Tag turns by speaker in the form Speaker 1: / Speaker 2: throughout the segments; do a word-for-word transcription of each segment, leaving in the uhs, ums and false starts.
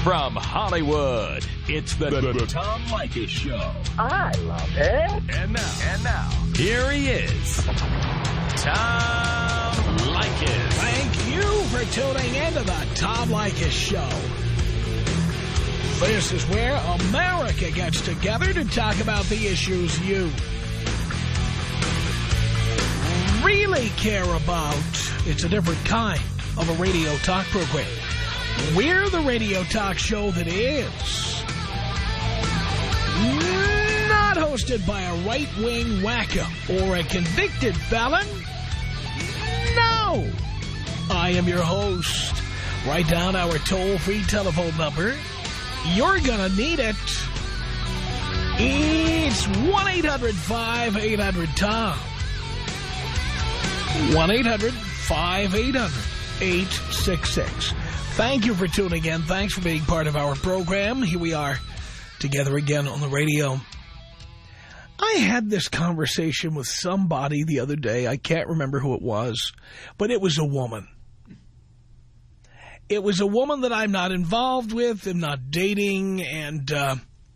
Speaker 1: From Hollywood, it's the, the, the Tom Leykis Show.
Speaker 2: I love it.
Speaker 1: And now, and now, here he is, Tom Leykis.
Speaker 3: Thank you for tuning in to the Tom Leykis Show. This is where America gets together to talk about the issues you really care about. It's a different kind of a radio talk program. We're the radio talk show that is not hosted by a right-wing wacko or a convicted felon. No! I am your host. Write down our toll-free telephone number. You're gonna need it. It's one eight hundred five eight hundred Tom. one eight hundred five eight hundred eight six six. Thank you for tuning in. Thanks for being part of our program. Here we are together again on the radio. I had this conversation with somebody the other day. I can't remember who it was, but it was a woman. It was a woman that I'm not involved with, I'm not dating, and uh,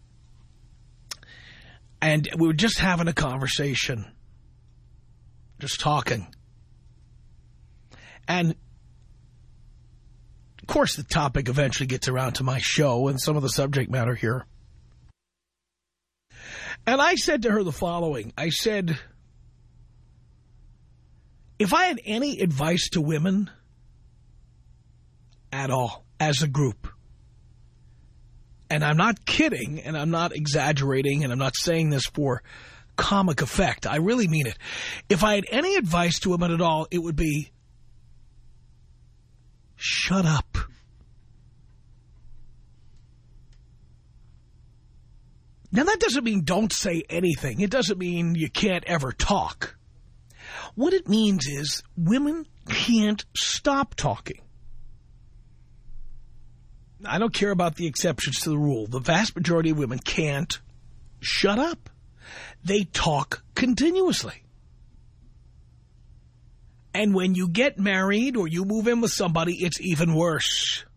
Speaker 3: and we were just having a conversation, just talking. And of course, the topic eventually gets around to my show and some of the subject matter here. And I said to her the following. I said, if I had any advice to women at all, as a group, and I'm not kidding, and I'm not exaggerating, and I'm not saying this for comic effect, I really mean it. If I had any advice to women at all, it would be, shut up. Now, that doesn't mean don't say anything. It doesn't mean you can't ever talk. What it means is women can't stop talking. I don't care about the exceptions to the rule. The vast majority of women can't shut up. They talk continuously. And when you get married or you move in with somebody, it's even worse.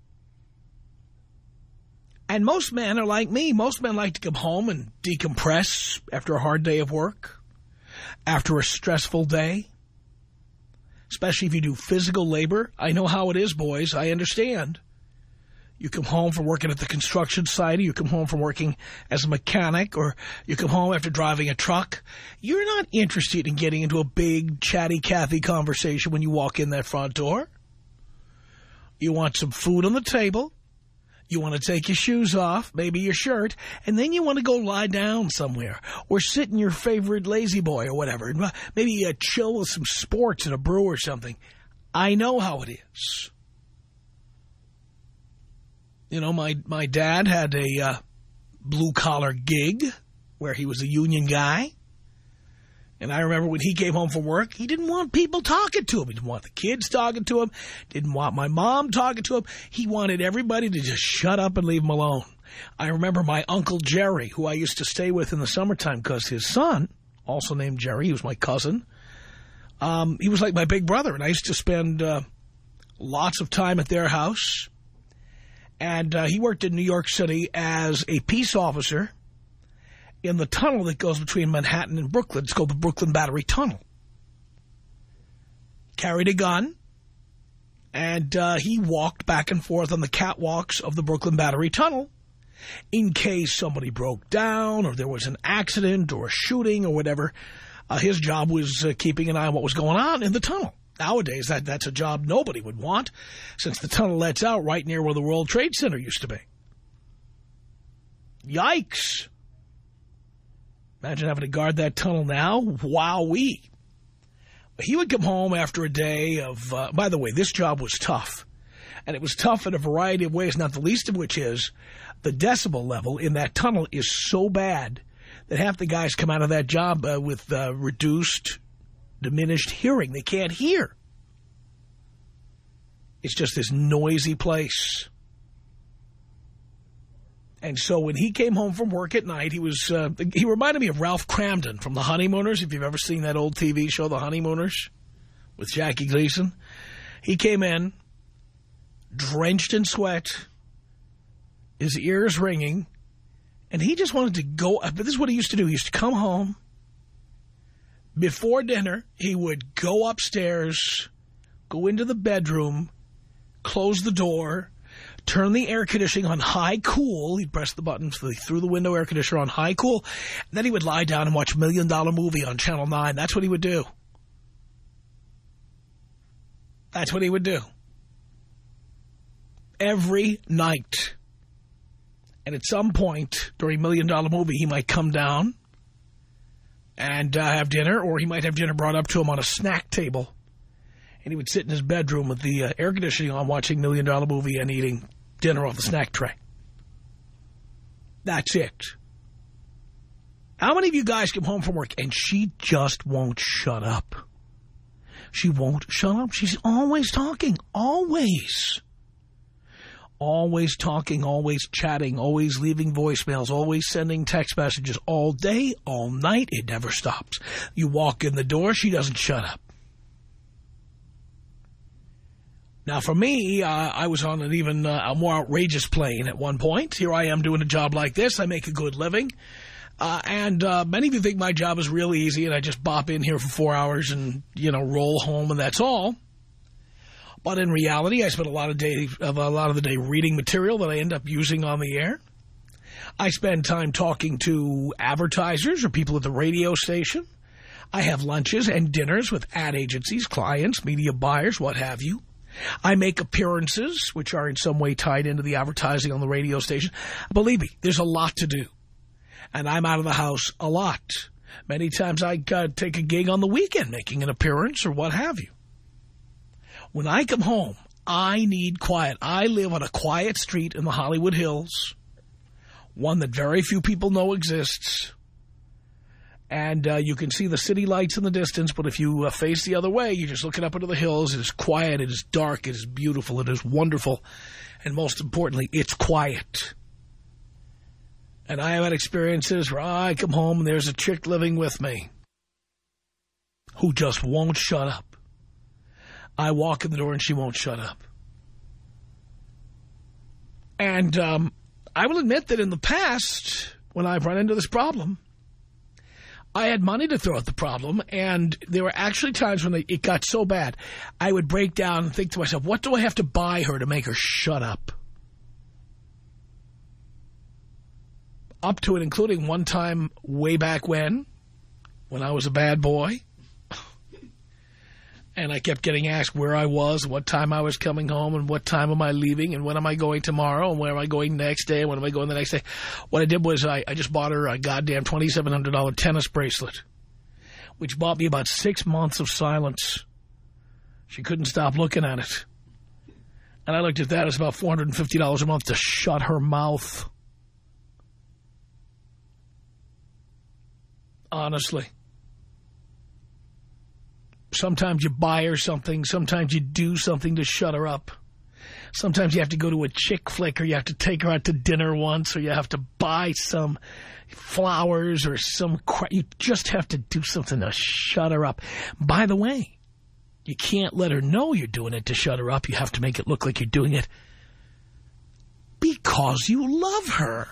Speaker 3: And most men are like me. Most men like to come home and decompress after a hard day of work, after a stressful day, especially if you do physical labor. I know how it is, boys. I understand. You come home from working at the construction site, or you come home from working as a mechanic, or you come home after driving a truck. You're not interested in getting into a big, chatty Cathy conversation when you walk in that front door. You want some food on the table. You want to take your shoes off, maybe your shirt, and then you want to go lie down somewhere or sit in your favorite lazy boy or whatever. Maybe uh, chill with some sports and a brew or something. I know how it is. You know, my, my dad had a uh, blue-collar gig where he was a union guy. And I remember when he came home from work, he didn't want people talking to him. He didn't want the kids talking to him. Didn't want my mom talking to him. He wanted everybody to just shut up and leave him alone. I remember my Uncle Jerry, who I used to stay with in the summertime because his son, also named Jerry, he was my cousin. Um, he was like my big brother, and I used to spend uh, lots of time at their house. And uh, he worked in New York City as a peace officer in the tunnel that goes between Manhattan and Brooklyn. It's called the Brooklyn Battery Tunnel. Carried a gun, and uh, he walked back and forth on the catwalks of the Brooklyn Battery Tunnel in case somebody broke down or there was an accident or a shooting or whatever. Uh, his job was uh, keeping an eye on what was going on in the tunnel. Nowadays, that, that's a job nobody would want, since the tunnel lets out right near where the World Trade Center used to be. Yikes. Imagine having to guard that tunnel now. Wowee. He would come home after a day of, uh, by the way, this job was tough. And it was tough in a variety of ways, not the least of which is the decibel level in that tunnel is so bad that half the guys come out of that job uh, with uh, reduced, diminished hearing. They can't hear. It's just this noisy place. And so when he came home from work at night, he was uh, he reminded me of Ralph Cramden from The Honeymooners, if you've ever seen that old T V show, The Honeymooners, with Jackie Gleason. He came in, drenched in sweat, his ears ringing, and he just wanted to go. But this is what he used to do. He used to come home. Before dinner, he would go upstairs, go into the bedroom, close the door, turn the air conditioning on high cool. He'd press the button through the window air conditioner on high cool. And then he would lie down and watch Million Dollar Movie on Channel nine. That's what he would do. That's what he would do. Every night. And at some point during Million Dollar Movie, he might come down and uh, have dinner, or he might have dinner brought up to him on a snack table. And he would sit in his bedroom with the uh, air conditioning on, watching Million Dollar Movie and eating dinner off the snack tray. That's it. How many of you guys come home from work and she just won't shut up? She won't shut up. She's always talking. Always. Always talking, always chatting, always leaving voicemails, always sending text messages all day, all night. It never stops. You walk in the door, she doesn't shut up. Now, for me, uh, I was on an even uh, a more outrageous plane at one point. Here I am doing a job like this. I make a good living. Uh, and uh, many of you think my job is real easy and I just bop in here for four hours and, you know, roll home and that's all. But in reality, I spend a lot of day of a lot of the day reading material that I end up using on the air. I spend time talking to advertisers or people at the radio station. I have lunches and dinners with ad agencies, clients, media buyers, what have you. I make appearances, which are in some way tied into the advertising on the radio station. Believe me, there's a lot to do. And I'm out of the house a lot. Many times I uh, take a gig on the weekend, making an appearance or what have you. When I come home, I need quiet. I live on a quiet street in the Hollywood Hills, one that very few people know exists. And uh, you can see the city lights in the distance, but if you uh, face the other way, you're just looking up into the hills. It is quiet, it is dark, it is beautiful, it is wonderful. And most importantly, it's quiet. And I have had experiences where I come home and there's a chick living with me who just won't shut up. I walk in the door and she won't shut up. And um, I will admit that in the past, when I've run into this problem, I had money to throw at the problem, and there were actually times when it got so bad, I would break down and think to myself, what do I have to buy her to make her shut up? Up to and including one time way back when, when I was a bad boy, and I kept getting asked where I was, what time I was coming home, and what time am I leaving, and when am I going tomorrow, and where am I going next day, and when am I going the next day. What I did was I, I just bought her a goddamn twenty-seven hundred dollar tennis bracelet, which bought me about six months of silence. She couldn't stop looking at it. And I looked at that as about four hundred fifty dollars a month to shut her mouth. Honestly. Sometimes you buy her something. Sometimes you do something to shut her up. Sometimes you have to go to a chick flick, or you have to take her out to dinner once, or you have to buy some flowers or some crap. You just have to do something to shut her up. By the way, you can't let her know you're doing it to shut her up. You have to make it look like you're doing it because you love her.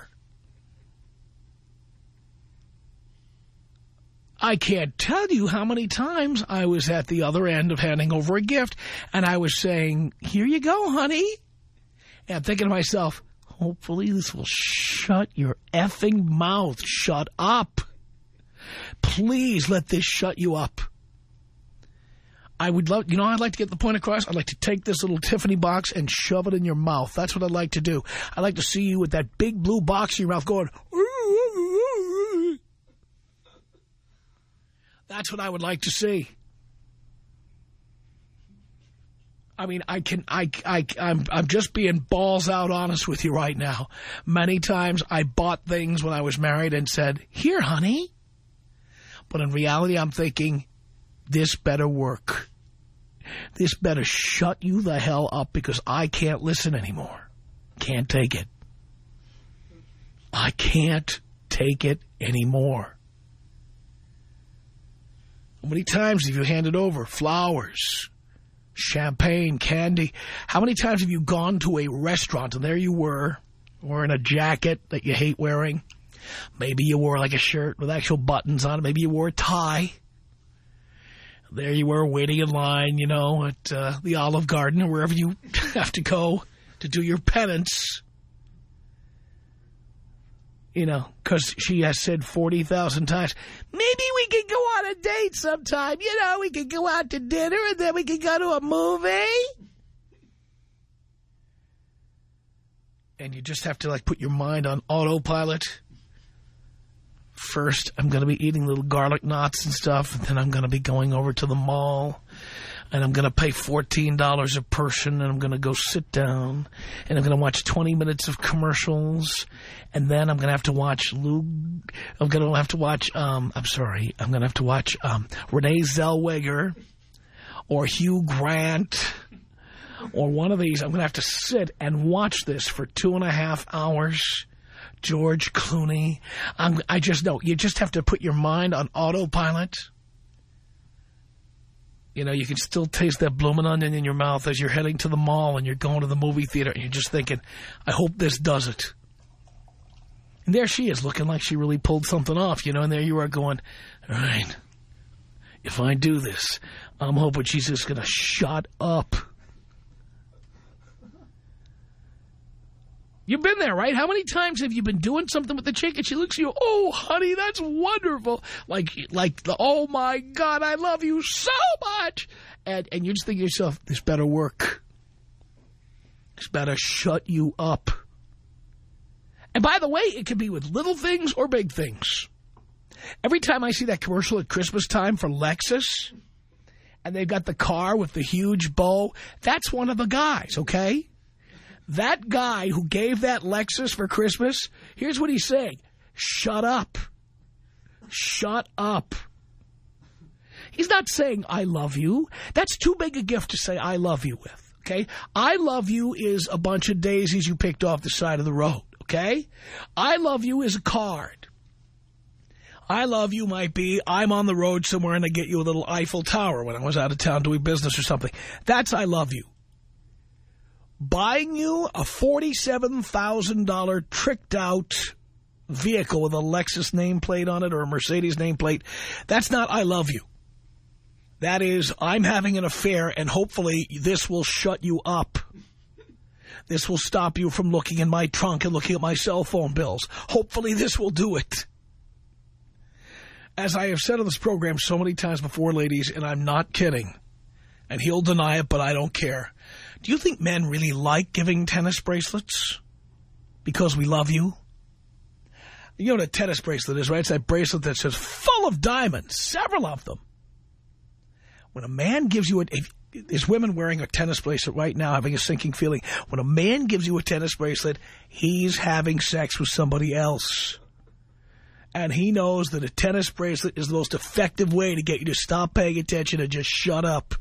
Speaker 3: I can't tell you how many times I was at the other end of handing over a gift, and I was saying, here you go, honey. And I'm thinking to myself, hopefully this will shut your effing mouth. Shut up. Please let this shut you up. I would love, you know, I'd like to get the point across. I'd like to take this little Tiffany box and shove it in your mouth. That's what I'd like to do. I'd like to see you with that big blue box in your mouth going, that's what I would like to see. I mean, I can, I, I, I'm, I'm just being balls out honest with you right now. Many times I bought things when I was married and said, here, honey. But in reality, I'm thinking, this better work. This better shut you the hell up because I can't listen anymore. Can't take it. I can't take it anymore. How many times have you handed over flowers, champagne, candy? How many times have you gone to a restaurant and there you were wearing a jacket that you hate wearing. Maybe you wore like a shirt with actual buttons on it. Maybe you wore a tie. There you were waiting in line, you know, at uh, the Olive Garden or wherever you have to go to do your penance. You know, because she has said forty thousand times, maybe we could go on a date sometime. You know, we could go out to dinner and then we could go to a movie. And you just have to, like, put your mind on autopilot. First, I'm going to be eating little garlic knots and stuff, and then I'm going to be going over to the mall, and I'm going to pay fourteen dollars a person, and I'm going to go sit down, and I'm going to watch twenty minutes of commercials, and then I'm going to have to watch Lou, I'm going to have to watch, um, I'm sorry, I'm going to have to watch um, Renee Zellweger or Hugh Grant or one of these. I'm going to have to sit and watch this for two and a half hours. George Clooney. I'm, I just know. You just have to put your mind on autopilot. You know, you can still taste that blooming onion in your mouth as you're heading to the mall and you're going to the movie theater and you're just thinking, I hope this does it. And there she is looking like she really pulled something off, you know, and there you are going, all right, if I do this, I'm hoping she's just going to shut up. You've been there, right? How many times have you been doing something with the chick and she looks at you, oh, honey, that's wonderful. Like, like the, oh, my God, I love you so much. And, and you just think to yourself, this better work. This better shut you up. And by the way, it can be with little things or big things. Every time I see that commercial at Christmas time for Lexus, and they've got the car with the huge bow, that's one of the guys, okay? That guy who gave that Lexus for Christmas, here's what he's saying. Shut up. Shut up. He's not saying, I love you. That's too big a gift to say I love you with, okay? I love you is a bunch of daisies you picked off the side of the road, okay? I love you is a card. I love you might be, I'm on the road somewhere and I get you a little Eiffel Tower when I was out of town doing business or something. That's I love you. Buying you a forty-seven thousand dollar tricked-out vehicle with a Lexus nameplate on it or a Mercedes nameplate, that's not I love you. That is, I'm having an affair, and hopefully this will shut you up. This will stop you from looking in my trunk and looking at my cell phone bills. Hopefully this will do it. As I have said on this program so many times before, ladies, and I'm not kidding, and he'll deny it, but I don't care. Do you think men really like giving tennis bracelets because we love you? You know what a tennis bracelet is, right? It's that bracelet that says full of diamonds, several of them. When a man gives you a... If, there's women wearing a tennis bracelet right now having a sinking feeling. When a man gives you a tennis bracelet, he's having sex with somebody else. And he knows that a tennis bracelet is the most effective way to get you to stop paying attention and just shut up.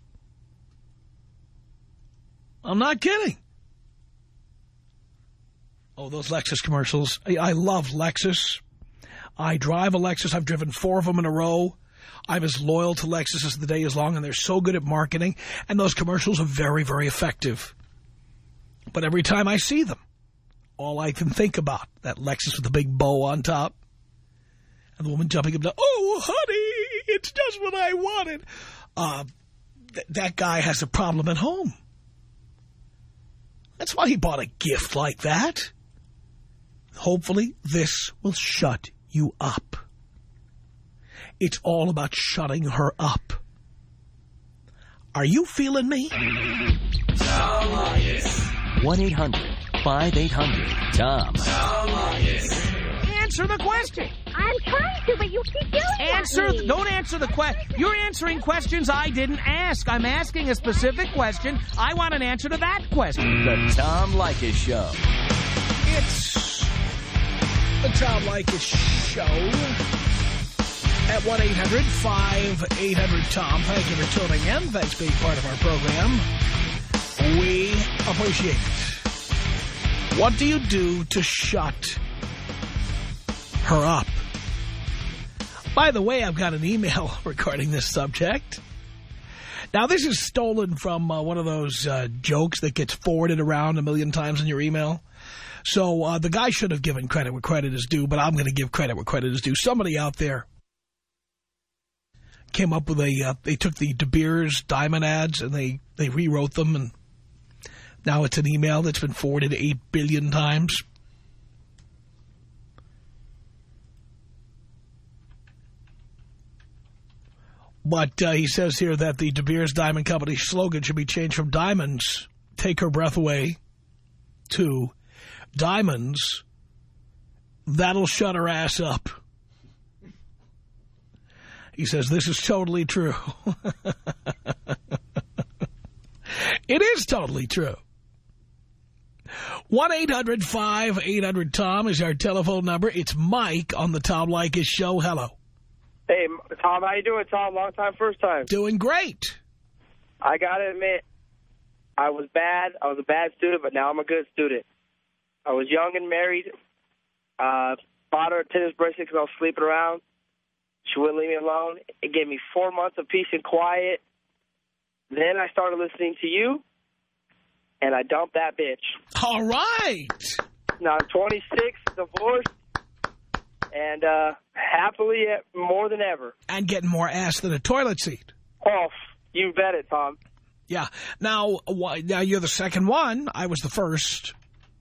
Speaker 3: I'm not kidding. Oh, those Lexus commercials. I, I love Lexus. I drive a Lexus. I've driven four of them in a row. I'm as loyal to Lexus as the day is long, and they're so good at marketing. And those commercials are very, very effective. But every time I see them, all I can think about, that Lexus with the big bow on top, and the woman jumping up, oh, honey, it's just what I wanted. Uh, th that guy has a problem at home. That's why he bought a gift like that. Hopefully, this will shut you up. It's all about shutting her up. Are you feeling me?
Speaker 4: one eight hundred five eight hundred Tom.
Speaker 5: Answer the question.
Speaker 2: I'm trying to, but you keep yelling
Speaker 5: Answer.
Speaker 2: at me.
Speaker 5: Don't answer the question. You're answering questions I didn't ask. I'm asking a specific question. I want an answer to that question.
Speaker 4: The Tom Leykis Show.
Speaker 3: It's the Tom Leykis Show at one eight hundred five eight hundred Tom. Thank you for tuning in. Thanks for being part of our program. We appreciate it. What do you do to shut her up? By the way, I've got an email regarding this subject. Now, this is stolen from uh, one of those uh, jokes that gets forwarded around a million times in your email. So uh, the guy should have given credit where credit is due, but I'm going to give credit where credit is due. Somebody out there came up with a, uh, they took the De Beers diamond ads and they, they rewrote them, and now it's an email that's been forwarded eight billion times. But uh, he says here that the De Beers Diamond Company slogan should be changed from diamonds, take her breath away, to diamonds, that'll shut her ass up. He says this is totally true. It is totally true. one eight hundred five eight hundred Tom is our telephone number. It's Mike on the Tom Leykis Show. Hello.
Speaker 6: Hey, Tom, how you doing, Tom? Long time, first time.
Speaker 3: Doing great.
Speaker 6: I got to admit, I was bad. I was a bad student, but now I'm a good student. I was young and married. Uh, bought her a tennis bracelet because I was sleeping around. She wouldn't leave me alone. It gave me four months of peace and quiet. Then I started listening to you, and I dumped that bitch.
Speaker 3: All right.
Speaker 6: Now I'm twenty-six, divorced, and uh, happily more than ever.
Speaker 3: And getting more ass than a toilet seat.
Speaker 6: Oh, you bet it, Tom.
Speaker 3: Yeah. Now, now you're the second one. I was the first.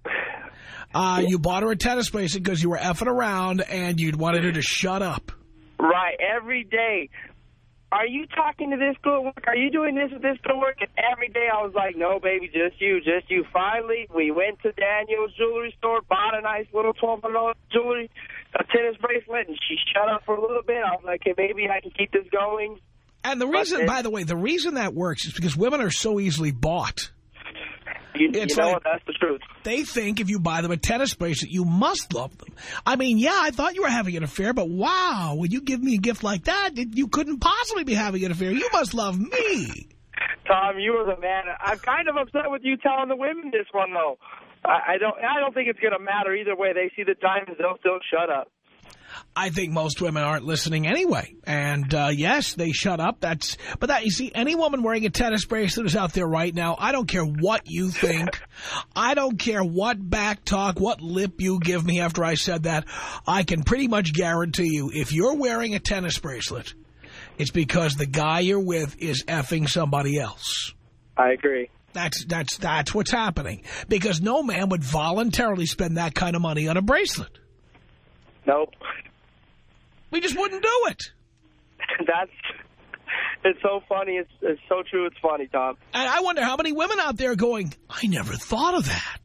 Speaker 3: Uh, you bought her a tennis bracelet because you were effing around and you'd wanted her to shut up.
Speaker 6: Right. Every day. Are you talking to this girl at work? Are you doing this with this girl at work? And every day I was like, no, baby, just you, just you. Finally, we went to Daniel's jewelry store, bought a nice little twelve hundred dollar jewelry, a tennis bracelet, and she shut up for a little bit. I was like, hey, maybe I can keep this going.
Speaker 3: And the reason, by the way, the reason that works is because women are so easily bought.
Speaker 6: You,
Speaker 3: it's
Speaker 6: you know
Speaker 3: like,
Speaker 6: what? That's the truth.
Speaker 3: They think if you buy them a tennis bracelet, you must love them. I mean, yeah, I thought you were having an affair, but wow, when you give me a gift like that, you couldn't possibly be having an affair. You must love me.
Speaker 6: Tom, you were the man. I'm kind of upset with you telling the women this one, though. I, I don't I don't think it's going to matter either way. They see the diamonds, they'll still shut up.
Speaker 3: I think most women aren't listening anyway. And, uh, yes, they shut up. That's, but that, you see, any woman wearing a tennis bracelet is out there right now. I don't care what you think. I don't care what back talk, what lip you give me after I said that. I can pretty much guarantee you, if you're wearing a tennis bracelet, it's because the guy you're with is effing somebody else.
Speaker 6: I agree.
Speaker 3: That's, that's, that's what's happening. Because no man would voluntarily spend that kind of money on a bracelet.
Speaker 6: Nope.
Speaker 3: We just wouldn't do it.
Speaker 6: That's, it's so funny. It's, it's so true. It's funny, Tom.
Speaker 3: And I wonder how many women out there going, I never thought of that.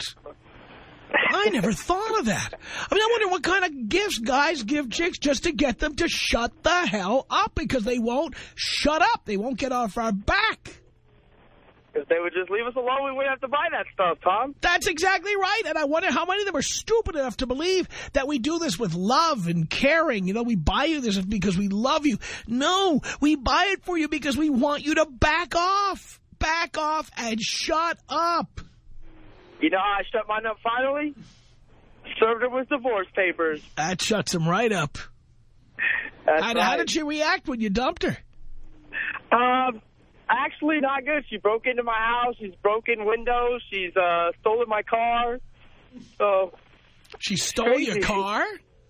Speaker 3: I never thought of that. I mean, I wonder what kind of gifts guys give chicks just to get them to shut the hell up, because they won't shut up. They won't get off our back.
Speaker 6: If they would just leave us alone, we wouldn't have to buy that stuff, Tom.
Speaker 3: That's exactly right. And I wonder how many of them are stupid enough to believe that we do this with love and caring. You know, we buy you this because we love you. No, we buy it for you because we want you to back off. Back off and shut up.
Speaker 6: You know how I shut mine up finally? Served her with divorce papers.
Speaker 3: That shuts him right up.
Speaker 6: That's
Speaker 3: how,
Speaker 6: right.
Speaker 3: how did she react when you dumped her?
Speaker 6: Um... Actually, not good. She broke into my house. She's broken windows. She's uh, stolen my car. So
Speaker 3: she stole
Speaker 6: crazy.
Speaker 3: your car?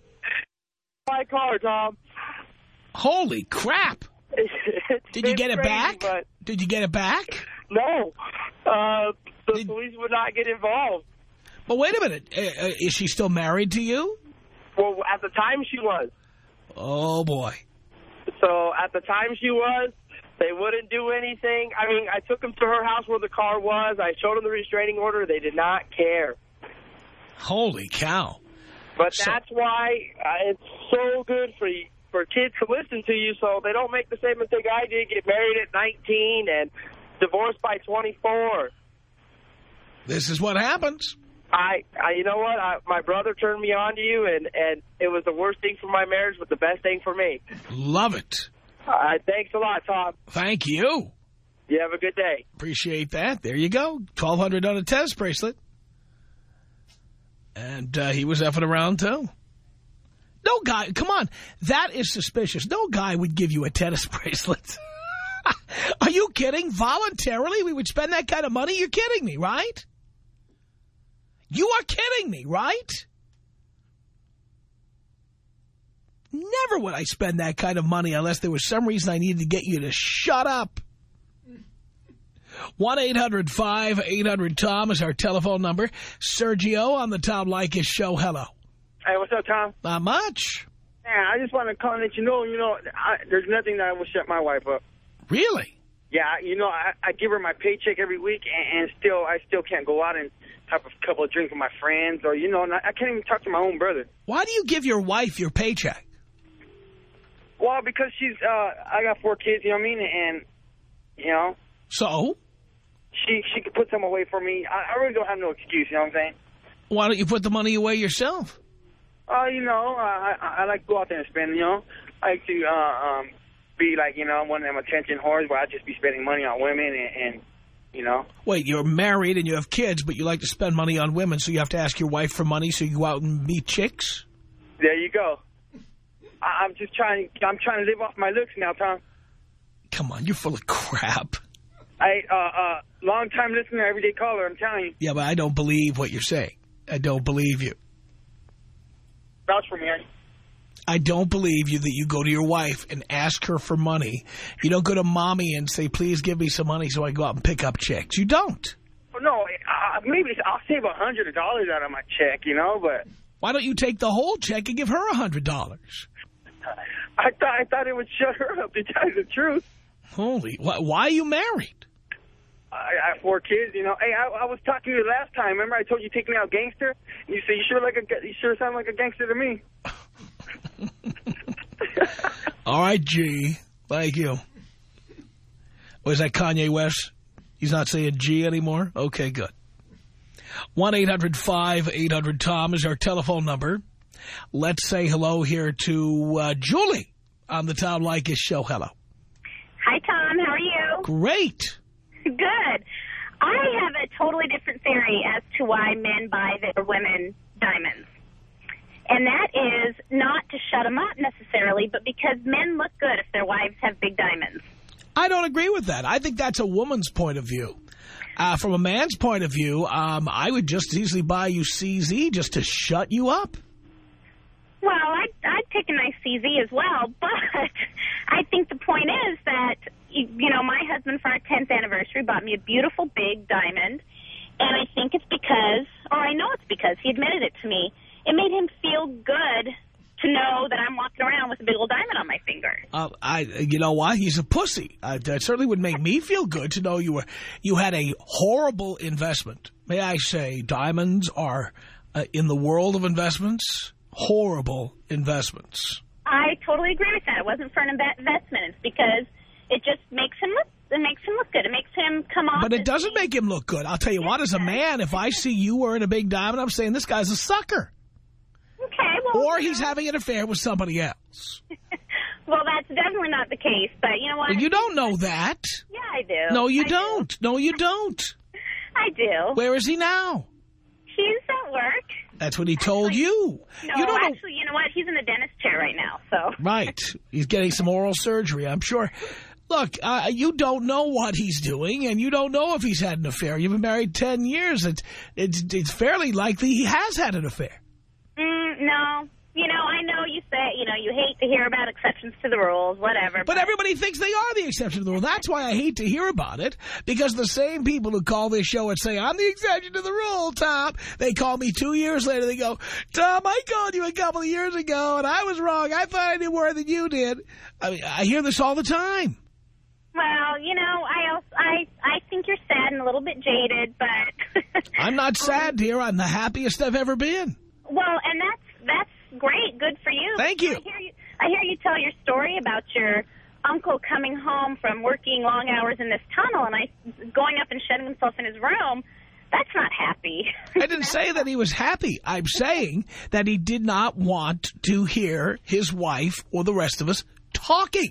Speaker 6: My car, Tom.
Speaker 3: Holy crap! Did you get it
Speaker 6: crazy,
Speaker 3: back?
Speaker 6: But
Speaker 3: Did you get it back?
Speaker 6: No. Uh, the
Speaker 3: Did...
Speaker 6: police would not get involved.
Speaker 3: But wait a minute. Uh, is she still married to you?
Speaker 6: Well, at the time she was.
Speaker 3: Oh, boy.
Speaker 6: So at the time she was. They wouldn't do anything. I mean, I took them to her house where the car was. I showed them the restraining order. They did not care.
Speaker 3: Holy cow.
Speaker 6: But
Speaker 3: so,
Speaker 6: that's why uh, it's so good for you, for kids to listen to you so they don't make the same mistake I did, get married at nineteen and divorced by twenty-four.
Speaker 3: This is what happens.
Speaker 6: I, I you know what? I, my brother turned me on to you, and, and it was the worst thing for my marriage, but the best thing for me.
Speaker 3: Love it.
Speaker 6: All right, thanks a lot, Tom.
Speaker 3: Thank you.
Speaker 6: You have a good day.
Speaker 3: Appreciate that. There you go. twelve hundred dollars on a tennis bracelet. And uh, he was effing around, too. No guy, come on. That is suspicious. No guy would give you a tennis bracelet. Are you kidding? Voluntarily, we would spend that kind of money? You're kidding me, right? You are kidding me, right? Never would I spend that kind of money unless there was some reason I needed to get you to shut up. one eight hundred five eight hundred Tom is our telephone number. Sergio on the Tom Leykis show. Hello.
Speaker 6: Hey, what's up, Tom?
Speaker 3: Not much.
Speaker 6: Yeah, I just want to call and let you know, you know, I, there's nothing that will shut my wife up.
Speaker 3: Really?
Speaker 6: Yeah, you know, I, I give her my paycheck every week, and, and still, I still can't go out and have a couple of drinks with my friends, or, you know, and I, I can't even talk to my own brother.
Speaker 3: Why do you give your wife your paycheck?
Speaker 6: Well, because she's, uh, I got four kids, you know what I mean, and, you know.
Speaker 3: So?
Speaker 6: She she could put some away for me. I, I really don't have no excuse, you know what I'm saying?
Speaker 3: Why don't you put the money away yourself?
Speaker 6: Uh, you know, I, I, I like to go out there and spend, you know. I like to uh, um, be like, you know, one of them attention whores where I just be spending money on women and, and, you know. Wait,
Speaker 3: you're married and you have kids, but you like to spend money on women, so you have to ask your wife for money so you go out and meet chicks?
Speaker 6: There you go. I, I'm just trying, I'm trying to live off my looks now, Tom.
Speaker 3: Come on, you're full of crap.
Speaker 6: I, uh, uh, long-time listener, everyday caller, I'm telling you.
Speaker 3: Yeah, but I don't believe what you're saying. I don't believe you.
Speaker 6: Vouch for me, eh?
Speaker 3: I don't believe you that you go to your wife and ask her for money. You don't go to mommy and say, please give me some money so I can go out and pick up chicks. You don't.
Speaker 6: Well, no, uh, maybe I'll save a hundred dollars out of my check, you know, but...
Speaker 3: Why don't you take the whole check and give her a hundred dollars?
Speaker 6: I thought I thought it would shut her up, to tell you the truth.
Speaker 3: Holy, why, why are you married?
Speaker 6: I, I have four kids, you know. Hey, I, I was talking to you last time. Remember I told you take me out gangster? And you said, you sure, like a, you sure sound like a gangster to me.
Speaker 3: All right, G. Thank you. Was that Kanye West? He's not saying G anymore? Okay, good. one eight hundred five eight hundred Tom is our telephone number. Let's say hello here to uh, Julie on the Tom Leykis show. Hello.
Speaker 2: Hi, Tom. How are you?
Speaker 3: Great.
Speaker 2: Good. I have a totally different theory as to why men buy their women diamonds. And that is not to shut them up necessarily, but because men look good if their wives have big diamonds.
Speaker 3: I don't agree with that. I think that's a woman's point of view. Uh, from a man's point of view, um, I would just easily buy you C Z just to shut you up.
Speaker 2: Well, I'd, I'd pick a nice C Z as well, but I think the point is that, you know, my husband for our tenth anniversary bought me a beautiful big diamond, and I think it's because, or I know it's because, he admitted it to me, it made him feel good to know that I'm walking around with a big old diamond on my finger. Uh,
Speaker 3: I, you know why? He's a pussy. Uh, that certainly would make me feel good to know you were, you had a horrible investment. May I say, diamonds are, uh, in the world of investments, horrible investments.
Speaker 2: I totally agree with that. It wasn't for an investment. It's because it just makes him look, it makes him look good. It makes him come off.
Speaker 3: But it doesn't make him look good. I'll tell you what, as a man, if I see you wearing a big diamond, I'm saying this guy's a sucker.
Speaker 2: Okay, well...
Speaker 3: Or he's having an affair with somebody else.
Speaker 2: Well, that's definitely not the case, but you know what?
Speaker 3: Well, you don't know that.
Speaker 2: Yeah, I do.
Speaker 3: No, you
Speaker 2: I
Speaker 3: don't.
Speaker 2: Do.
Speaker 3: No, you don't.
Speaker 2: I do.
Speaker 3: Where is he now?
Speaker 2: He's at work.
Speaker 3: That's what he told
Speaker 2: actually,
Speaker 3: you.
Speaker 2: No,
Speaker 3: you don't
Speaker 2: actually,
Speaker 3: know.
Speaker 2: you know what? He's in the dentist chair right now, so...
Speaker 3: Right. He's getting some oral surgery, I'm sure. Look, uh, you don't know what he's doing, and you don't know if he's had an affair. You've been married ten years. It's, it's, it's fairly likely he has had an affair.
Speaker 2: Mm, no. You know, I know you say, you know, you hate to hear about exceptions to the rules, whatever.
Speaker 3: But, but everybody thinks they are the exception to the rule. That's why I hate to hear about it, because the same people who call this show and say, I'm the exception to the rule, Tom, they call me two years later, they go, Tom, I called you a couple of years ago, and I was wrong. I thought I knew more than you did. I mean, I hear this all the time.
Speaker 2: Well, you know, I also, I I think you're sad and a little bit jaded, but...
Speaker 3: I'm not sad, dear. I'm the happiest I've ever been.
Speaker 2: Well, and that's that's great. Good for you.
Speaker 3: Thank you.
Speaker 2: I hear you, I hear you tell your story about your uncle coming home from working long hours in this tunnel and I going up and shutting himself in his room. That's not happy.
Speaker 3: I didn't say that he was happy. I'm saying that he did not want to hear his wife or the rest of us talking.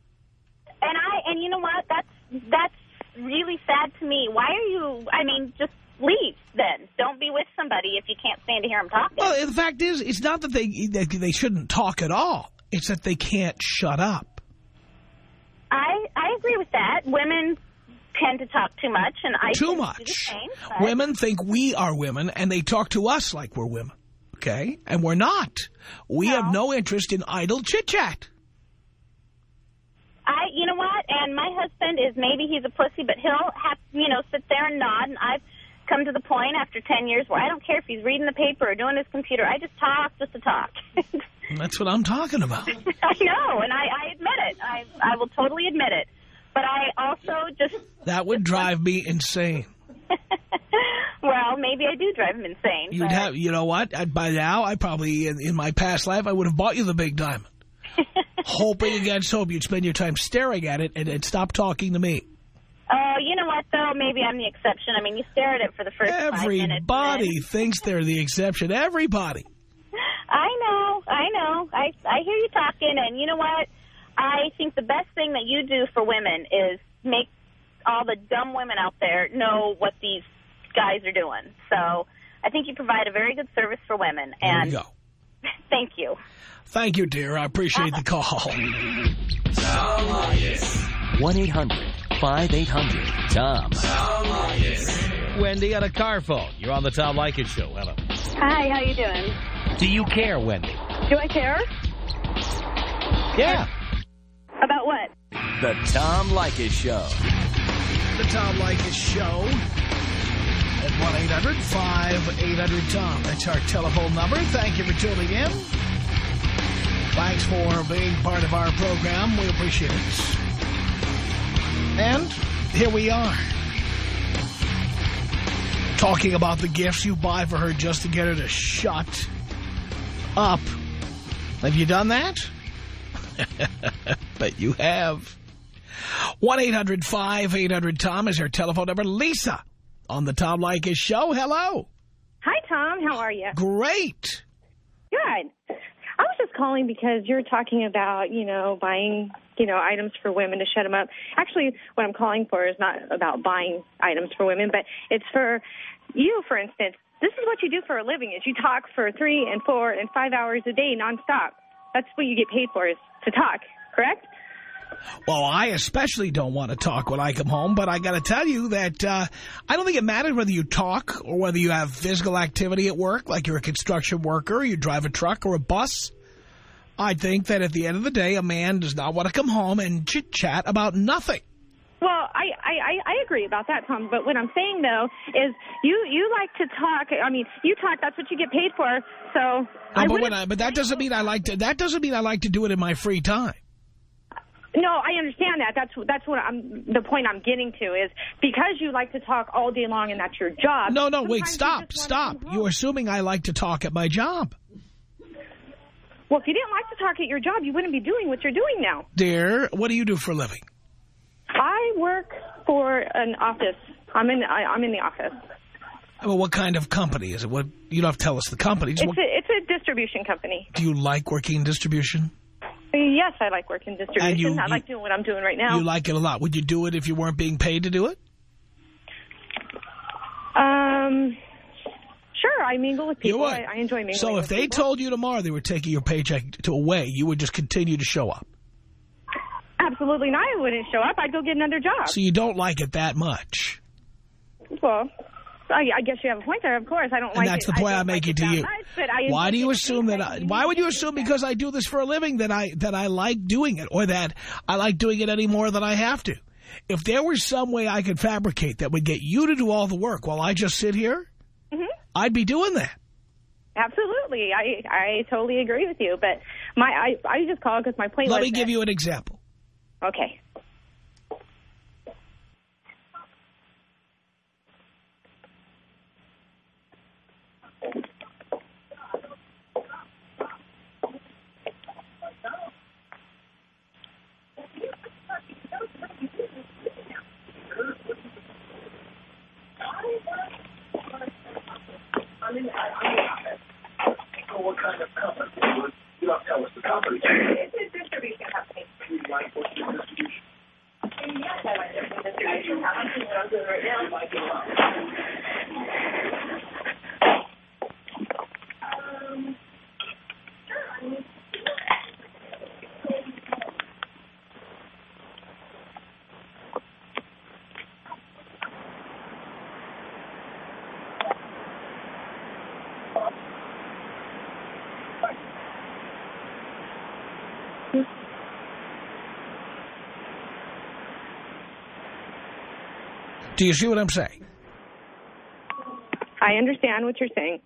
Speaker 2: And I, and you know what? That's, that's really sad to me. Why are you, I mean, just leave then. Don't be with somebody if you can't stand to hear them talking.
Speaker 3: Well, the fact is, it's not that they, that they shouldn't talk at all. It's that they can't shut up.
Speaker 2: I, I agree with that. Women, tend to talk too much, and I
Speaker 3: Too
Speaker 2: tend
Speaker 3: much.
Speaker 2: to do the same, but...
Speaker 3: Women think we are women, and they talk to us like we're women, okay? And we're not. We
Speaker 2: No.
Speaker 3: have no interest in idle chit-chat.
Speaker 2: I, you know what? And my husband is, maybe he's a pussy, but he'll have, you know, sit there and nod. And I've come to the point after ten years where I don't care if he's reading the paper or doing his computer. I just talk just to talk.
Speaker 3: That's what I'm talking about.
Speaker 2: I know, and I, I admit it. I, I will totally admit it. But I also just...
Speaker 3: That would drive me insane.
Speaker 2: Well, maybe I do drive him insane.
Speaker 3: You'd
Speaker 2: but...
Speaker 3: have, you know what? I, by now, I probably, in, in my past life, I would have bought you the big diamond. Hoping against hope you'd spend your time staring at it and, and stop talking to me.
Speaker 2: Oh, you know what, though? Maybe I'm the exception. I mean, you stare at it for the first five minutes.
Speaker 3: Everybody thinks they're the exception. Everybody.
Speaker 2: I know. I know. I, I hear you talking, and you know what? I think the best thing that you do for women is make all the dumb women out there know what these guys are doing. So I think you provide a very good service for women. And
Speaker 3: there you go.
Speaker 2: Thank you.
Speaker 3: Thank you, dear. I appreciate the call.
Speaker 4: one eight hundred five eight hundred Tom.
Speaker 5: Wendy on a car phone. You're on the Tom Leykis Show. Hello.
Speaker 2: Hi, how you doing?
Speaker 5: Do you care, Wendy?
Speaker 2: Do I care?
Speaker 5: Yeah.
Speaker 2: About what?
Speaker 4: The Tom Leykis Show.
Speaker 3: The Tom Leykis Show at one eight hundred five eight hundred Tom. That's our telephone number. Thank you for tuning in. Thanks for being part of our program. We appreciate it. And here we are. Talking about the gifts you buy for her just to get her to shut up. Have you done that? Bet you have. one eight hundred five eight hundred Tom is our telephone number. Lisa on the Tom Leykis Show. Hello.
Speaker 7: Hi, Tom. How are you?
Speaker 3: Great.
Speaker 7: Good. I was just calling because you're talking about, you know, buying, you know, items for women to shut them up. Actually, what I'm calling for is not about buying items for women, but it's for you, for instance. This is what you do for a living, is you talk for three and four and five hours a day nonstop. That's what you get paid for, is to talk, correct?
Speaker 3: Well, I especially don't want to talk when I come home, but I got to tell you that uh, I don't think it matters whether you talk or whether you have physical activity at work, like you're a construction worker, you drive a truck or a bus. I think that at the end of the day, a man does not want to come home and chit-chat about nothing.
Speaker 7: Well, I, I, I agree about that, Tom. But what I'm saying, though, is you, you like to talk. I mean, you talk. That's what you get paid for. So,
Speaker 3: No,
Speaker 7: I
Speaker 3: but,
Speaker 7: would.
Speaker 3: when I, but that doesn't mean I like to. That doesn't mean I like to do it in my free time.
Speaker 7: No, I understand that. That's that's what I'm. The point I'm getting to is because you like to talk all day long and that's your job.
Speaker 3: No, no, wait,
Speaker 7: sometimes you
Speaker 3: stop,
Speaker 7: just wanna
Speaker 3: stop.
Speaker 7: come home.
Speaker 3: You're assuming I like to talk at my job.
Speaker 7: Well, if you didn't like to talk at your job, you wouldn't be doing what you're doing now.
Speaker 3: Dear, what do you do for a living?
Speaker 7: I work for an office. I'm in. I, I'm in the office.
Speaker 3: Well, what kind of company is it? What you don't have to tell us the company. Just
Speaker 7: It's
Speaker 3: what,
Speaker 7: a, it's a distribution company.
Speaker 3: do you like working in distribution?
Speaker 7: Yes, I like working distribution.
Speaker 3: you-
Speaker 7: I
Speaker 3: you-
Speaker 7: like doing what I'm doing right now.
Speaker 3: You like it a lot. Would you do it if you weren't being paid to do it?
Speaker 7: Um, sure. I mingle with
Speaker 3: You
Speaker 7: people.
Speaker 3: would.
Speaker 7: I, I enjoy mingling.
Speaker 3: So if
Speaker 7: with
Speaker 3: they
Speaker 7: people.
Speaker 3: told you tomorrow they were taking your paycheck to away, you would just continue to show up.
Speaker 7: Absolutely not. I wouldn't show up. I'd go get another job.
Speaker 3: So you don't like it that much.
Speaker 7: Well, I, I guess you have a point there. Of course, I don't
Speaker 3: And
Speaker 7: like
Speaker 3: that's
Speaker 7: it.
Speaker 3: the point
Speaker 7: I
Speaker 3: I'm
Speaker 7: don't like
Speaker 3: making
Speaker 7: it
Speaker 3: to
Speaker 7: that
Speaker 3: you.
Speaker 7: much, but I
Speaker 3: Why do you
Speaker 7: enjoy
Speaker 3: assume
Speaker 7: the
Speaker 3: that? I,
Speaker 7: paycheck.
Speaker 3: why would you assume because I do this for a living that I that I like doing it, or that I like doing it any more than I have to? If there was some way I could fabricate that would get you to do all the work while I just sit here,
Speaker 7: Mhm.
Speaker 3: I'd be doing that.
Speaker 7: Absolutely, I I totally agree with you. But my I I just called because my point.
Speaker 3: Let
Speaker 7: was
Speaker 3: me
Speaker 7: that,
Speaker 3: give you an example.
Speaker 7: Okay.
Speaker 8: What kind of company? You don't tell us the company.
Speaker 7: It's a distribution company.
Speaker 8: You like working in distribution?
Speaker 7: Yes, I like working in distribution. I'm doing what I'm doing right now.
Speaker 8: You like it a lot.
Speaker 3: Do you see what I'm saying?
Speaker 7: I understand what you're saying.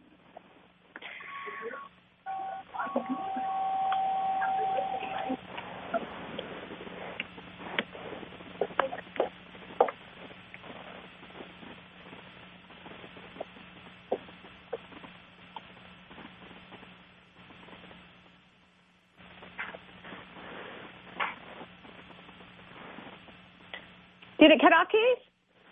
Speaker 7: Did it cut off, Keith?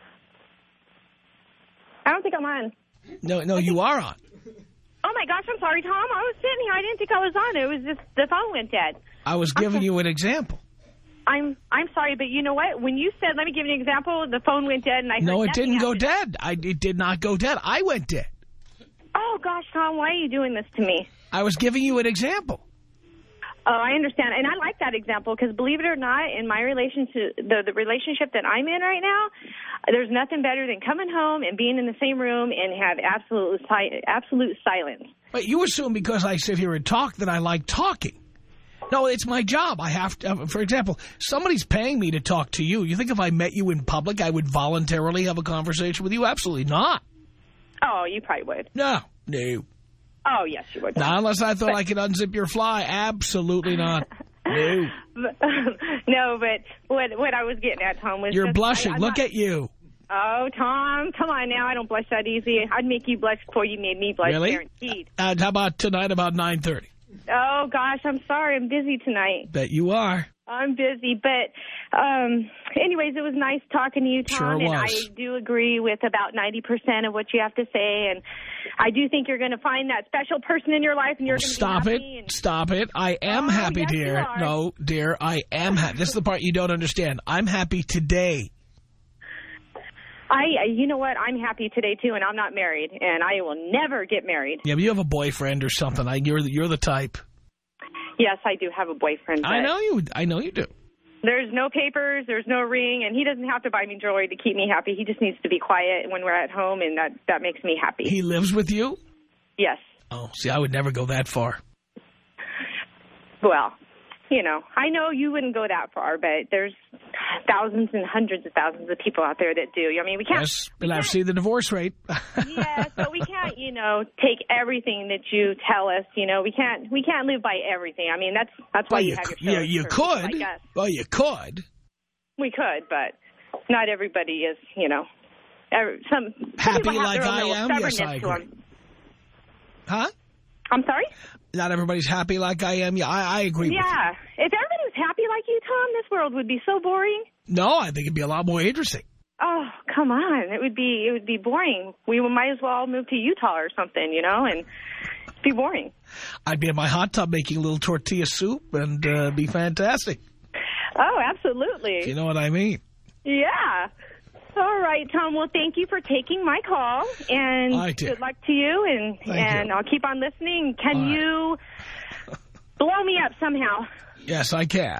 Speaker 7: I don't think I'm on.
Speaker 3: No, no, you are on.
Speaker 7: Oh, my gosh, I'm sorry, Tom. I was sitting here. I didn't think I was on. It was just the phone went dead.
Speaker 3: I was giving you an example.
Speaker 7: I'm I'm sorry, but you know what? When you said, let me give you an example, the phone went dead, and I heard
Speaker 3: No, it
Speaker 7: nothing
Speaker 3: didn't go
Speaker 7: after that.
Speaker 3: dead. I, it did not go dead. I went dead.
Speaker 7: Oh, gosh, Tom, why are you doing this to me?
Speaker 3: I was giving you an example.
Speaker 7: Oh, I understand. And I like that example because, believe it or not, in my relationship, the, the relationship that I'm in right now, there's nothing better than coming home and being in the same room and have absolute, si absolute silence.
Speaker 3: But you assume because I sit here and talk that I like talking. No, it's my job. I have to, for example, somebody's paying me to talk to you. You think if I met you in public, I would voluntarily have a conversation with you? Absolutely not.
Speaker 7: Oh, you probably would.
Speaker 3: No, no.
Speaker 7: Oh, yes, you would.
Speaker 3: Not unless I thought
Speaker 7: but,
Speaker 3: I could unzip your fly. Absolutely not. No.
Speaker 7: But, no, but what what I was getting at, Tom, was...
Speaker 3: You're
Speaker 7: just,
Speaker 3: blushing.
Speaker 7: I,
Speaker 3: Look
Speaker 7: not,
Speaker 3: at you.
Speaker 7: Oh, Tom, come on now. I don't blush that easy. I'd make you blush before you made me blush,
Speaker 3: Really?
Speaker 7: guaranteed.
Speaker 3: Uh, how about tonight about nine thirty?
Speaker 7: Oh, gosh, I'm sorry. I'm busy tonight.
Speaker 3: Bet you are.
Speaker 7: I'm busy, but um, anyways, it was nice talking to you, Tom.
Speaker 3: Sure was.
Speaker 7: And I do agree with about ninety percent of what you have to say, and I do think you're going to find that special person in your life, and you're going to
Speaker 3: Stop
Speaker 7: be
Speaker 3: it.
Speaker 7: happy. And...
Speaker 3: Stop it. I am
Speaker 7: Oh,
Speaker 3: happy,
Speaker 7: yes,
Speaker 3: dear.
Speaker 7: you are.
Speaker 3: No, dear, I am happy. This is the part you don't understand. I'm happy today.
Speaker 7: I, you know what? I'm happy today, too, and I'm not married, and I will never get married.
Speaker 3: Yeah, but you have a boyfriend or something. I, you're, the, you're the type.
Speaker 7: Yes, I do have a boyfriend.
Speaker 3: I know you. I know you do.
Speaker 7: There's no papers, there's no ring, and he doesn't have to buy me jewelry to keep me happy. He just needs to be quiet when we're at home, and that, that makes me happy.
Speaker 3: He lives with you?
Speaker 7: Yes.
Speaker 3: Oh, see, I would never go that far.
Speaker 7: Well, you know, I know you wouldn't go that far, but there's thousands and hundreds of thousands of people out there that do. I mean, we can't...
Speaker 3: Yes, but I've seen the divorce rate.
Speaker 7: Yeah, so we can't, you know, take everything that you tell us. You know, we can't we can't live by everything. I mean, that's that's why
Speaker 3: well,
Speaker 7: you,
Speaker 3: you
Speaker 7: have your
Speaker 3: Yeah,
Speaker 7: shows
Speaker 3: you
Speaker 7: for people
Speaker 3: could.
Speaker 7: like us.
Speaker 3: Well, you could.
Speaker 7: We could, but not everybody is, you know, every, some
Speaker 3: Happy
Speaker 7: some people have
Speaker 3: like
Speaker 7: their own
Speaker 3: I
Speaker 7: little
Speaker 3: am? Yes,
Speaker 7: stubbornness
Speaker 3: I
Speaker 7: to
Speaker 3: agree.
Speaker 7: them.
Speaker 3: Huh?
Speaker 7: I'm sorry?
Speaker 3: Not everybody's happy like I am. Yeah, I, I agree with you.
Speaker 7: Yeah. If everybody was happy like you, Tom, this world would be so boring.
Speaker 3: No, I think it'd be a lot more interesting.
Speaker 7: Oh, come on. It would be it would be boring. We might as well move to Utah or something, you know, and it'd be boring.
Speaker 3: I'd be in my hot tub making a little tortilla soup and uh, be fantastic.
Speaker 7: Oh, absolutely.
Speaker 3: You know what I mean?
Speaker 7: Yeah. All right, Tom. Well, thank you for taking my call, and
Speaker 3: I did.
Speaker 7: good luck to you, and,
Speaker 3: Thank
Speaker 7: and
Speaker 3: you.
Speaker 7: I'll keep on listening. Can
Speaker 3: All right.
Speaker 7: you blow me up somehow?
Speaker 3: Yes, I can.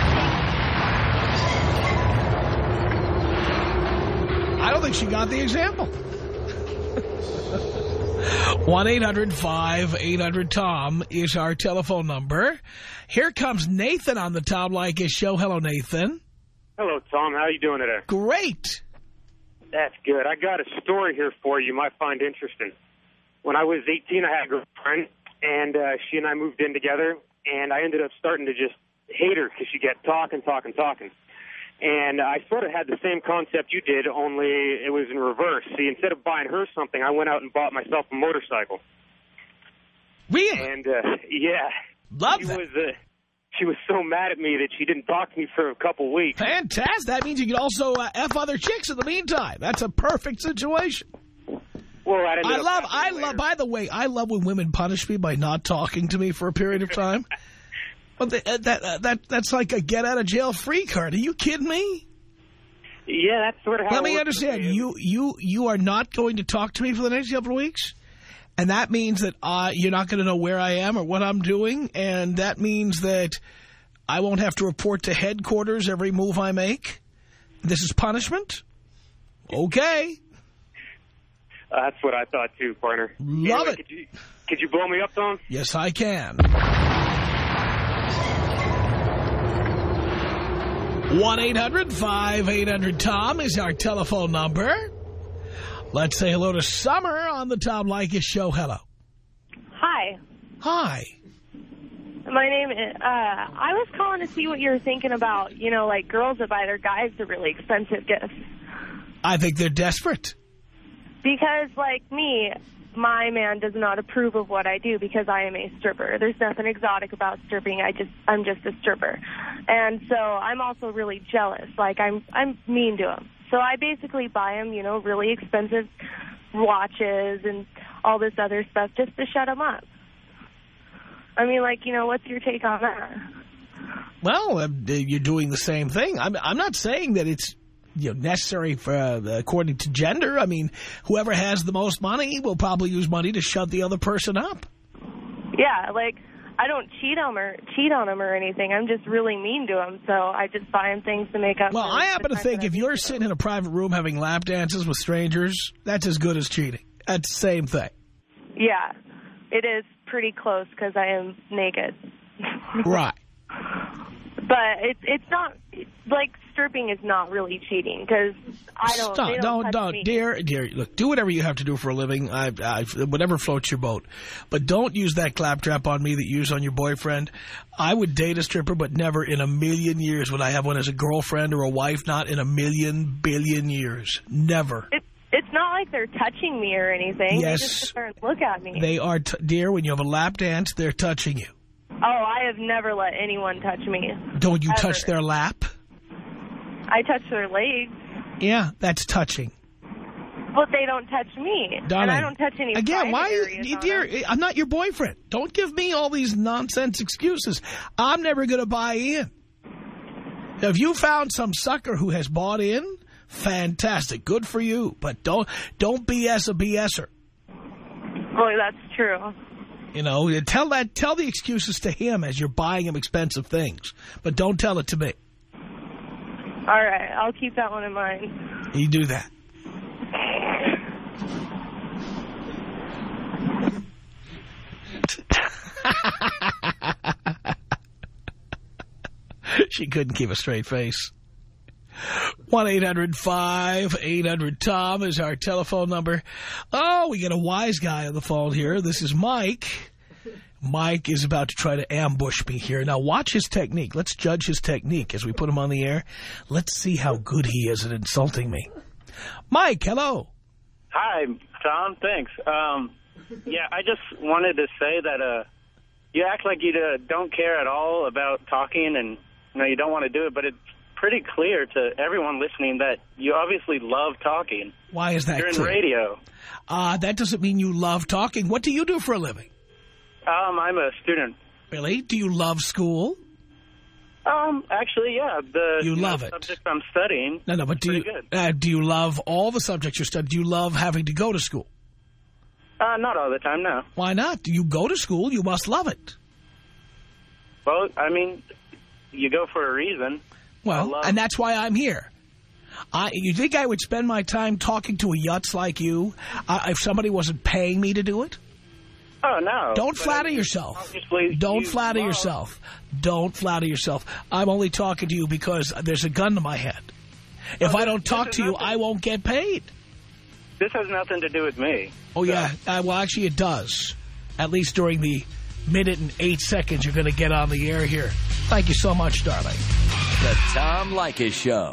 Speaker 3: I don't think she got the example. one eight hundred five eight hundred Tom is our telephone number. Here comes Nathan on the Tom Leykis show. Hello, Nathan.
Speaker 9: Hello, Tom. How you doing today?
Speaker 3: Great.
Speaker 9: That's good. I got a story here for you you might find interesting. When I was eighteen, I had a girlfriend, and uh, she and I moved in together, and I ended up starting to just hate her because she kept talking, talking, talking. And I sort of had the same concept you did, only it was in reverse. See, instead of buying her something, I went out and bought myself a motorcycle.
Speaker 3: Really?
Speaker 9: And, uh, yeah.
Speaker 3: Love
Speaker 9: she
Speaker 3: that.
Speaker 9: Was, uh, she was so mad at me that she didn't talk to me for a couple weeks.
Speaker 3: Fantastic. That means you can also uh, F other chicks in the meantime. That's a perfect situation.
Speaker 9: Well, that ended
Speaker 3: I
Speaker 9: up
Speaker 3: love, I
Speaker 9: happening
Speaker 3: love,
Speaker 9: later.
Speaker 3: by the way, I love when women punish me by not talking to me for a period of time. But the, uh, that, uh, that that's like a get-out-of-jail-free card. Are you kidding me?
Speaker 9: Yeah, that's sort of how
Speaker 3: Let
Speaker 9: it
Speaker 3: me
Speaker 9: works
Speaker 3: understand.
Speaker 9: for me.
Speaker 3: You, you, you are not going to talk to me for the next couple of weeks? And that means that uh, you're not going to know where I am or what I'm doing. And that means that I won't have to report to headquarters every move I make. This is punishment? Okay.
Speaker 9: Uh, that's what I thought, too, partner.
Speaker 3: Love
Speaker 9: anyway,
Speaker 3: it.
Speaker 9: Could you, could you blow me up, Tom?
Speaker 3: Yes, I can. one eight hundred five eight hundred Tom is our telephone number. Let's say hello to Summer on the Tom Leykis show. Hello.
Speaker 10: Hi.
Speaker 3: Hi.
Speaker 10: My name is, uh, I was calling to see what you were thinking about, you know, like girls that buy their guys the really expensive gifts.
Speaker 3: I think they're desperate.
Speaker 10: Because, like me, my man does not approve of what I do because I am a stripper. There's nothing exotic about stripping. I just, I'm just a stripper. And so I'm also really jealous. Like, I'm, I'm mean to him. So I basically buy him, you know, really expensive watches and all this other stuff just to shut him up. I mean, like, you know, what's your take on that?
Speaker 3: Well, uh, you're doing the same thing. I'm, I'm not saying that it's, you know, necessary for uh, according to gender. I mean, whoever has the most money will probably use money to shut the other person up.
Speaker 10: Yeah, like, I don't cheat on him or cheat on him or anything. I'm just really mean to him, so I just buy him things to make up.
Speaker 3: Well, I happen to think if you're sitting in a private room having lap dances with strangers, that's as good as cheating. That's the same thing.
Speaker 10: Yeah, it is pretty close because I am naked.
Speaker 3: Right.
Speaker 10: But it's it's not, like, stripping is not really cheating because I don't,
Speaker 3: Stop,
Speaker 10: they don't
Speaker 3: don't,
Speaker 10: touch
Speaker 3: don't,
Speaker 10: me.
Speaker 3: dear, dear, look, do whatever you have to do for a living, I, I, whatever floats your boat. But don't use that claptrap on me that you use on your boyfriend. I would date a stripper, but never in a million years would I have one as a girlfriend or a wife, not in a million billion years. Never.
Speaker 10: It, it's not like they're touching me or anything.
Speaker 3: Yes.
Speaker 10: They just sit there and look at me.
Speaker 3: They are, t dear, when you have a lap dance, they're touching you.
Speaker 10: Oh, I have never let anyone touch me.
Speaker 3: Don't you
Speaker 10: Ever.
Speaker 3: touch their lap?
Speaker 10: I touch their legs.
Speaker 3: Yeah, that's touching.
Speaker 10: But they don't touch me.
Speaker 3: Darling,
Speaker 10: and I don't touch any
Speaker 3: again, why,
Speaker 10: areas
Speaker 3: you,
Speaker 10: on
Speaker 3: dear,
Speaker 10: them.
Speaker 3: I'm not your boyfriend. Don't give me all these nonsense excuses. I'm never going to buy in. Now, if you found some sucker who has bought in, fantastic, good for you. But don't don't B S a BSer.
Speaker 10: Boy, that's true.
Speaker 3: You know, tell that tell the excuses to him as you're buying him expensive things, but don't tell it to me.
Speaker 10: All right, I'll keep that one in mind.
Speaker 3: You do that. She couldn't keep a straight face. one eight hundred five eight hundred Tom is our telephone number. Oh, we get a wise guy on the phone here. This is Mike. Mike is about to try to ambush me here. Now, watch his technique. Let's judge his technique as we put him on the air. Let's see how good he is at insulting me. Mike, hello.
Speaker 11: Hi, Tom. Thanks. Um, yeah, I just wanted to say that uh, you act like you uh, don't care at all about talking and you know you don't want to do it, but it's pretty clear to everyone listening that you obviously love talking.
Speaker 3: Why is that
Speaker 11: You're in
Speaker 3: clear?
Speaker 11: radio.
Speaker 3: Uh, that doesn't mean you love talking. What do you do for a living?
Speaker 11: Um, I'm a student.
Speaker 3: Really? Do you love school?
Speaker 11: Um, actually, yeah. The
Speaker 3: You love
Speaker 11: know,
Speaker 3: it.
Speaker 11: subject I'm studying.
Speaker 3: No, no, but do you, uh, do you love all the subjects you study? Do you love having to go to school?
Speaker 11: Uh, not all the time, no.
Speaker 3: Why not? Do you go to school? You must love it.
Speaker 11: Well, I mean, you go for a reason.
Speaker 3: Well,
Speaker 11: love-
Speaker 3: and that's why I'm here. I, you think I would spend my time talking to a yutz like you uh, if somebody wasn't paying me to do it?
Speaker 11: Oh, no.
Speaker 3: Don't
Speaker 11: But
Speaker 3: flatter
Speaker 11: I mean,
Speaker 3: yourself.
Speaker 11: obviously
Speaker 3: Don't
Speaker 11: you
Speaker 3: flatter
Speaker 11: love-
Speaker 3: yourself. Don't flatter yourself. I'm only talking to you because there's a gun to my head. If
Speaker 11: Oh,
Speaker 3: I don't
Speaker 11: this
Speaker 3: talk
Speaker 11: is
Speaker 3: to you,
Speaker 11: nothing.
Speaker 3: I won't get paid.
Speaker 11: This has nothing to do with me.
Speaker 3: Oh, yeah. Uh, well, actually, it does. At least during the minute and eight seconds you're going to get on the air here. Thank you so much, darling.
Speaker 4: The Tom Leykis Show.